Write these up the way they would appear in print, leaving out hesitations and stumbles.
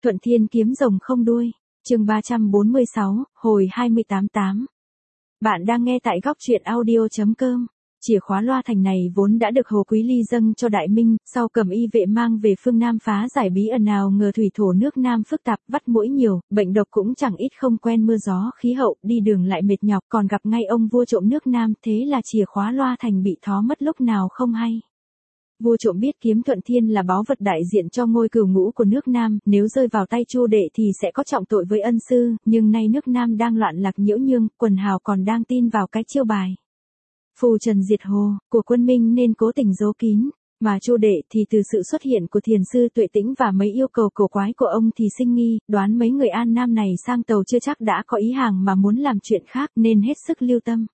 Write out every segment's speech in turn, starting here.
Thuận Thiên kiếm rồng không đuôi, chương 346, hồi 28-8. Bạn đang nghe tại góc truyện audio.com. Chìa khóa loa thành này vốn đã được Hồ Quý Ly dâng cho Đại Minh, sau cầm y vệ mang về phương Nam phá giải bí ẩn, nào ngờ thủy thổ nước Nam phức tạp, vắt mũi nhiều, bệnh độc cũng chẳng ít, không quen mưa gió khí hậu, đi đường lại mệt nhọc, còn gặp ngay ông vua trộm nước Nam, thế là chìa khóa loa thành bị thó mất lúc nào không hay. Vua trộm biết kiếm Thuận Thiên là báu vật đại diện cho ngôi cửu ngũ của nước Nam, nếu rơi vào tay Chu Đệ thì sẽ có trọng tội với ân sư, nhưng nay nước Nam đang loạn lạc nhiễu nhương, quần hào còn đang tin vào cái chiêu bài phù trần diệt hồ của quân Minh nên cố tình giấu kín, mà Chu Đệ thì từ sự xuất hiện của thiền sư Tuệ Tĩnh và mấy yêu cầu cổ quái của ông thì sinh nghi, đoán mấy người An Nam này sang tàu chưa chắc đã có ý hàng mà muốn làm chuyện khác, nên hết sức lưu tâm.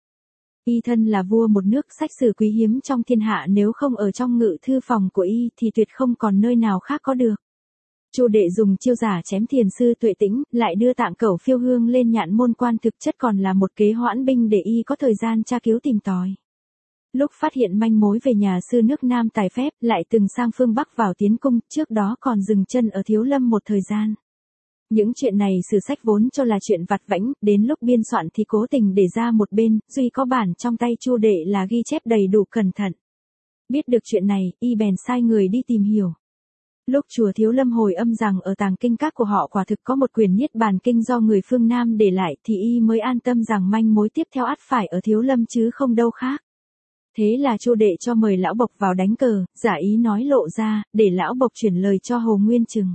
Y thân là vua một nước, sách sử quý hiếm trong thiên hạ, nếu không ở trong ngự thư phòng của y thì tuyệt không còn nơi nào khác có được. Chu Đệ dùng chiêu giả chém thiền sư Tuệ Tĩnh, lại đưa Tạng Cẩu Phiêu Hương lên Nhạn Môn Quan, thực chất còn là một kế hoãn binh để y có thời gian tra cứu tìm tòi. Lúc phát hiện manh mối về nhà sư nước Nam tài phép, lại từng sang phương Bắc vào Tiến Cung, trước đó còn dừng chân ở Thiếu Lâm một thời gian. Những chuyện này sử sách vốn cho là chuyện vặt vãnh, đến lúc biên soạn thì cố tình để ra một bên, duy có bản trong tay Chu Đệ là ghi chép đầy đủ cẩn thận. Biết được chuyện này, y bèn sai người đi tìm hiểu. Lúc chùa Thiếu Lâm hồi âm rằng ở tàng kinh các của họ quả thực có một quyển Niết Bàn Kinh do người phương Nam để lại, thì y mới an tâm rằng manh mối tiếp theo ắt phải ở Thiếu Lâm chứ không đâu khác. Thế là Chu Đệ cho mời Lão Bộc vào đánh cờ, giả ý nói lộ ra, để Lão Bộc chuyển lời cho Hồ Nguyên Trừng.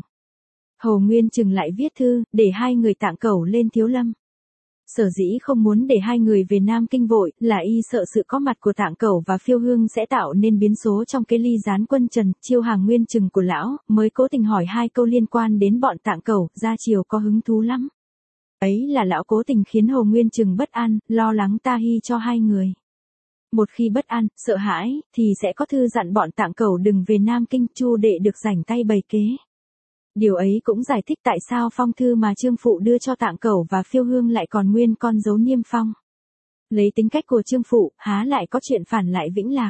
Hồ Nguyên Trừng lại viết thư, để hai người Tạng Cẩu lên Thiếu Lâm. Sở dĩ không muốn để hai người về Nam Kinh vội, là y sợ sự có mặt của Tạng Cẩu và Phiêu Hương sẽ tạo nên biến số trong cái ly gián quân Trần, chiêu hàng Nguyên Trừng của lão, mới cố tình hỏi hai câu liên quan đến bọn Tạng Cẩu, ra chiều có hứng thú lắm. Ấy là lão cố tình khiến Hồ Nguyên Trừng bất an, lo lắng ta hy cho hai người. Một khi bất an, sợ hãi, thì sẽ có thư dặn bọn Tạng Cẩu đừng về Nam Kinh. Chu Đệ được rảnh tay bày kế. Điều ấy cũng giải thích tại sao phong thư mà Trương Phụ đưa cho Tạng Cẩu và Phiêu Hương lại còn nguyên con dấu niêm phong. Lấy tính cách của Trương Phụ, há lại có chuyện phản lại Vĩnh Lạc.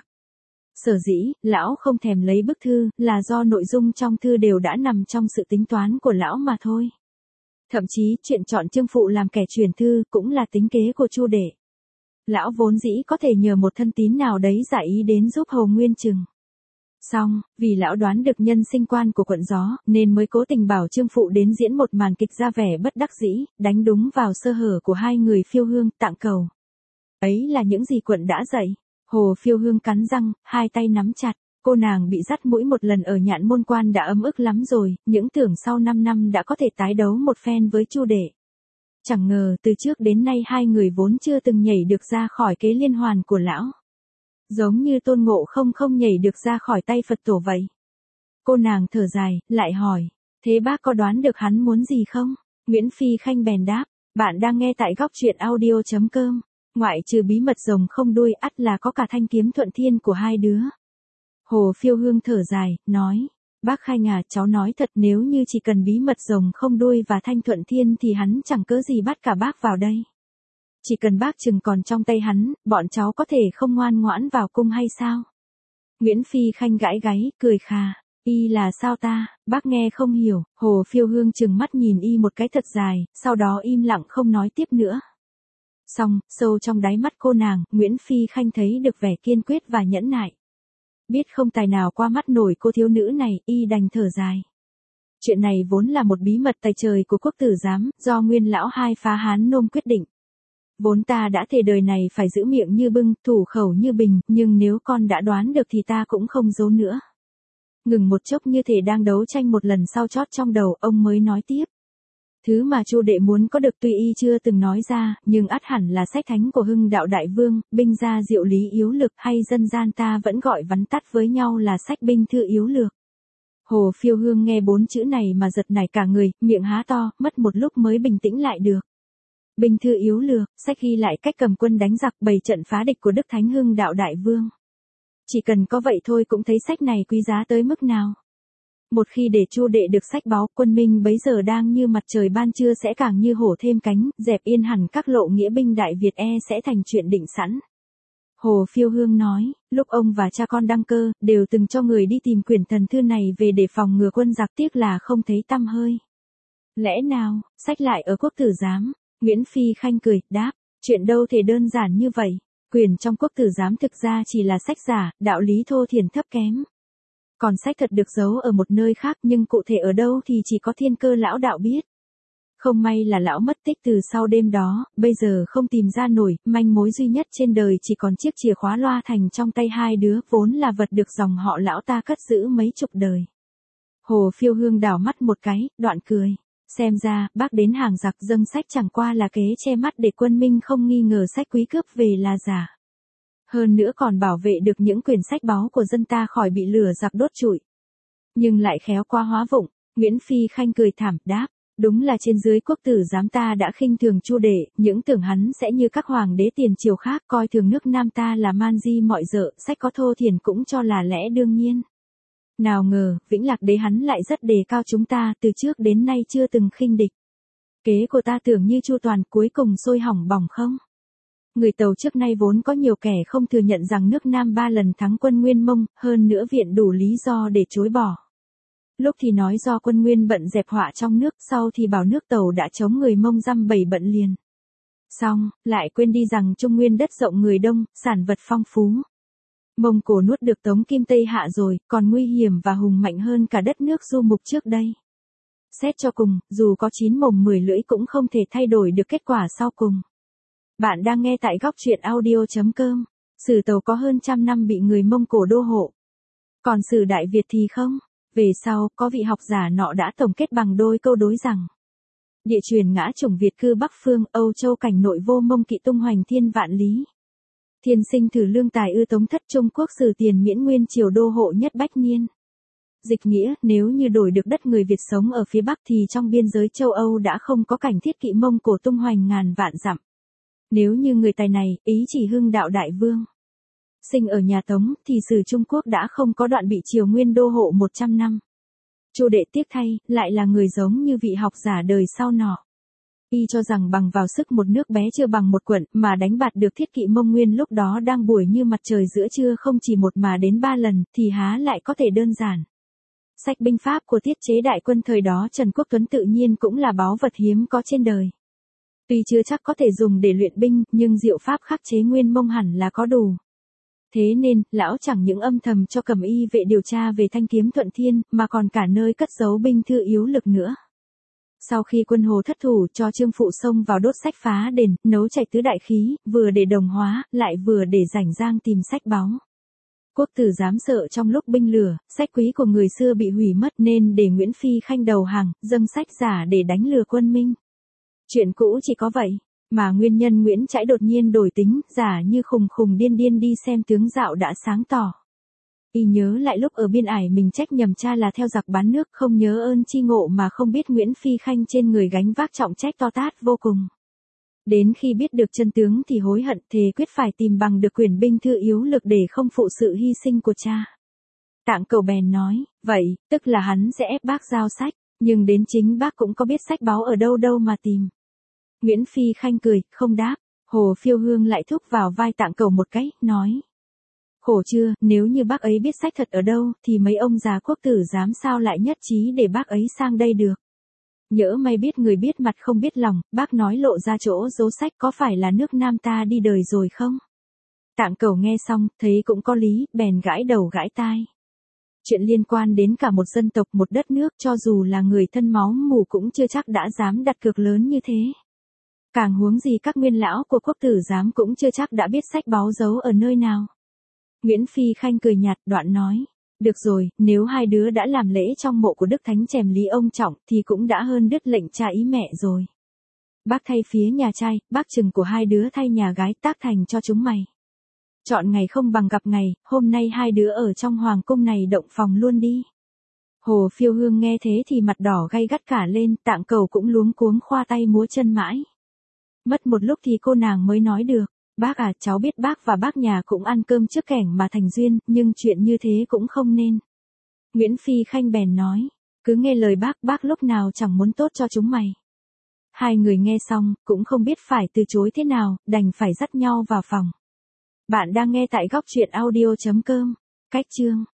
Sở dĩ, lão không thèm lấy bức thư, là do nội dung trong thư đều đã nằm trong sự tính toán của lão mà thôi. Thậm chí, chuyện chọn Trương Phụ làm kẻ truyền thư, cũng là tính kế của Chu Đệ. Lão vốn dĩ có thể nhờ một thân tín nào đấy giả ý đến giúp Hồ Nguyên Trừng. Xong, vì lão đoán được nhân sinh quan của quận gió, nên mới cố tình bảo Trương Phụ đến diễn một màn kịch ra vẻ bất đắc dĩ, đánh đúng vào sơ hở của hai người Phiêu Hương, Tạng Cẩu. Ấy là những gì quận đã dạy. Hồ Phiêu Hương cắn răng, hai tay nắm chặt, cô nàng bị dắt mũi một lần ở Nhạn Môn Quan đã ấm ức lắm rồi, những tưởng sau 5 năm đã có thể tái đấu một phen với Chu Đệ. Chẳng ngờ từ trước đến nay hai người vốn chưa từng nhảy được ra khỏi kế liên hoàn của lão. Giống như Tôn Ngộ không nhảy được ra khỏi tay Phật tổ vậy. Cô nàng thở dài, lại hỏi, thế bác có đoán được hắn muốn gì không? Nguyễn Phi Khanh bèn đáp, bạn đang nghe tại góc truyện audio.com. Ngoại trừ bí mật rồng không đuôi, ắt là có cả thanh kiếm Thuận Thiên của hai đứa. Hồ Phiêu Hương thở dài, nói, bác Khanh à, cháu nói thật, nếu như chỉ cần bí mật rồng không đuôi và thanh Thuận Thiên thì hắn chẳng cớ gì bắt cả bác vào đây. Chỉ cần bác Trừng còn trong tay hắn, bọn cháu có thể không ngoan ngoãn vào cung hay sao? Nguyễn Phi Khanh gãi gáy, cười khà. Y là sao ta, bác nghe không hiểu. Hồ Phiêu Hương trừng mắt nhìn y một cái thật dài, sau đó im lặng không nói tiếp nữa. Xong, sâu trong đáy mắt cô nàng, Nguyễn Phi Khanh thấy được vẻ kiên quyết và nhẫn nại. Biết không tài nào qua mắt nổi cô thiếu nữ này, y đành thở dài. Chuyện này vốn là một bí mật tài trời của quốc tử giám, do nguyên lão hai phá Hán Nôm quyết định. Vốn ta đã thề đời này phải giữ miệng như bưng, thủ khẩu như bình, nhưng nếu con đã đoán được thì ta cũng không giấu nữa. Ngừng một chốc như thể đang đấu tranh một lần sau chót trong đầu, ông mới nói tiếp. Thứ mà Chu Đệ muốn có được tuy y chưa từng nói ra, nhưng ắt hẳn là sách thánh của Hưng Đạo Đại Vương, binh gia diệu lý yếu lực, hay dân gian ta vẫn gọi vắn tắt với nhau là sách binh thư yếu lược. Hồ Phiêu Hương nghe 4 chữ này mà giật nảy cả người, miệng há to, mất một lúc mới bình tĩnh lại được. Binh thư yếu lược, sách ghi lại cách cầm quân đánh giặc, bày trận phá địch của Đức Thánh Hưng Đạo Đại Vương. Chỉ cần có vậy thôi cũng thấy sách này quý giá tới mức nào. Một khi để Chu Đệ được sách báo, quân Minh bấy giờ đang như mặt trời ban trưa sẽ càng như hổ thêm cánh, dẹp yên hẳn các lộ nghĩa binh Đại Việt sẽ thành chuyện định sẵn. Hồ Phiêu Hương nói, lúc ông và cha con đăng cơ, đều từng cho người đi tìm quyển thần thư này về để phòng ngừa quân giặc, tiếc là không thấy tăm hơi. Lẽ nào, sách lại ở quốc tử giám? Nguyễn Phi Khanh cười, đáp, chuyện đâu thể đơn giản như vậy. Quyền trong quốc tử giám thực ra chỉ là sách giả, đạo lý thô thiển thấp kém. Còn sách thật được giấu ở một nơi khác, nhưng cụ thể ở đâu thì chỉ có Thiên Cơ lão đạo biết. Không may là lão mất tích từ sau đêm đó, bây giờ không tìm ra nổi, manh mối duy nhất trên đời chỉ còn chiếc chìa khóa loa thành trong tay hai đứa, vốn là vật được dòng họ lão ta cất giữ mấy chục đời. Hồ Phiêu Hương đảo mắt một cái, đoạn cười. Xem ra, bác đến hàng giặc dâng sách chẳng qua là kế che mắt để quân Minh không nghi ngờ sách quý cướp về là giả. Hơn nữa còn bảo vệ được những quyển sách báu của dân ta khỏi bị lửa giặc đốt trụi. Nhưng lại khéo qua hóa vụng, Nguyễn Phi Khanh cười thảm, đáp. Đúng là trên dưới quốc tử giám ta đã khinh thường Chu Đệ, những tưởng hắn sẽ như các hoàng đế tiền triều khác coi thường nước Nam ta là man di mọi dợ, sách có thô thiển cũng cho là lẽ đương nhiên. Nào ngờ, Vĩnh Lạc đế hắn lại rất đề cao chúng ta, từ trước đến nay chưa từng khinh địch. Kế của ta tưởng như chu toàn, cuối cùng sôi hỏng bỏng không? Người Tàu trước nay vốn có nhiều kẻ không thừa nhận rằng nước Nam 3 lần thắng quân Nguyên Mông, hơn nữa viện đủ lý do để chối bỏ. Lúc thì nói do quân Nguyên bận dẹp họa trong nước, sau thì bảo nước Tàu đã chống người Mông dăm bảy bận liền. Xong, lại quên đi rằng Trung Nguyên đất rộng người đông, sản vật phong phú. Mông Cổ nuốt được Tống Kim Tây Hạ rồi, còn nguy hiểm và hùng mạnh hơn cả đất nước Du Mục trước đây. Xét cho cùng, dù có 9 mồm 10 lưỡi cũng không thể thay đổi được kết quả sau cùng. Bạn đang nghe tại góc truyện audio.com. Sử Tàu có hơn trăm năm bị người Mông Cổ đô hộ. Còn sử Đại Việt thì không. Về sau, có vị học giả nọ đã tổng kết bằng đôi câu đối rằng: địa truyền ngã chủng Việt cư Bắc Phương, Âu Châu cảnh nội vô Mông kỵ tung hoành thiên vạn lý. Thiên sinh thử lương tài ư Tống thất Trung Quốc sử tiền miễn nguyên triều đô hộ nhất bách niên. Dịch nghĩa, nếu như đổi được đất người Việt sống ở phía Bắc thì trong biên giới châu Âu đã không có cảnh thiết kỵ Mông Cổ tung hoành ngàn vạn dặm. Nếu như người tài này, ý chỉ Hưng đạo đại vương, sinh ở nhà Tống, thì sử Trung Quốc đã không có đoạn bị triều Nguyên đô hộ 100 năm. Chu Đệ tiếc thay, lại là người giống như vị học giả đời sau nọ. Y cho rằng bằng vào sức một nước bé chưa bằng một quận mà đánh bạt được thiết kỵ Mông Nguyên lúc đó đang buổi như mặt trời giữa trưa không chỉ một mà đến 3 lần, thì há lại có thể đơn giản. Sách binh pháp của tiết chế đại quân thời đó Trần Quốc Tuấn tự nhiên cũng là báu vật hiếm có trên đời. Tuy chưa chắc có thể dùng để luyện binh, nhưng diệu pháp khắc chế Nguyên Mông hẳn là có đủ. Thế nên, lão chẳng những âm thầm cho Cẩm Y vệ điều tra về thanh kiếm Thuận Thiên, mà còn cả nơi cất giấu binh thư yếu lực nữa. Sau khi quân Hồ thất thủ cho Trương Phụ xông vào đốt sách phá đền, nấu chảy tứ đại khí, vừa để đồng hóa, lại vừa để rảnh rang tìm sách báu. Quốc tử giám sợ trong lúc binh lửa, sách quý của người xưa bị hủy mất nên để Nguyễn Phi Khanh đầu hàng, dâng sách giả để đánh lừa quân Minh. Chuyện cũ chỉ có vậy, mà nguyên nhân Nguyễn Trãi đột nhiên đổi tính, giả như khùng khùng điên điên đi xem tướng dạo đã sáng tỏ. Y nhớ lại lúc ở biên ải mình trách nhầm cha là theo giặc bán nước, không nhớ ơn chi ngộ mà không biết Nguyễn Phi Khanh trên người gánh vác trọng trách to tát vô cùng. Đến khi biết được chân tướng thì hối hận, thề quyết phải tìm bằng được quyển binh thư yếu lực để không phụ sự hy sinh của cha. Tạng Cẩu bèn nói, vậy, tức là hắn sẽ ép bác giao sách, nhưng đến chính bác cũng có biết sách báu ở đâu đâu mà tìm. Nguyễn Phi Khanh cười, không đáp. Hồ Phiêu Hương lại thúc vào vai Tạng Cẩu một cái, nói: khổ chưa, nếu như bác ấy biết sách thật ở đâu, thì mấy ông già quốc tử giám sao lại nhất trí để bác ấy sang đây được. Nhỡ may biết người biết mặt không biết lòng, bác nói lộ ra chỗ giấu sách có phải là nước Nam ta đi đời rồi không? Tạng Cẩu nghe xong, thấy cũng có lý, bèn gãi đầu gãi tai. Chuyện liên quan đến cả một dân tộc một đất nước, cho dù là người thân máu mủ cũng chưa chắc đã dám đặt cược lớn như thế. Càng huống gì các nguyên lão của quốc tử giám cũng chưa chắc đã biết sách báu giấu ở nơi nào. Nguyễn Phi Khanh cười nhạt, đoạn nói: được rồi, nếu hai đứa đã làm lễ trong mộ của Đức Thánh Chèm Lý ông Trọng thì cũng đã hơn đứt lệnh cha ý mẹ rồi. Bác thay phía nhà trai, bác chừng của hai đứa thay nhà gái tác thành cho chúng mày. Chọn ngày không bằng gặp ngày, hôm nay hai đứa ở trong hoàng cung này động phòng luôn đi. Hồ Phiêu Hương nghe thế thì mặt đỏ gay gắt cả lên, Tạng Cẩu cũng luống cuống khoa tay múa chân mãi. Mất một lúc thì cô nàng mới nói được: bác à, cháu biết bác và bác nhà cũng ăn cơm trước kẻng mà thành duyên, nhưng chuyện như thế cũng không nên. Nguyễn Phi Khanh bèn nói: cứ nghe lời bác lúc nào chẳng muốn tốt cho chúng mày. Hai người nghe xong, cũng không biết phải từ chối thế nào, đành phải dắt nhau vào phòng. Bạn đang nghe tại góc truyện audio.com. Cách chương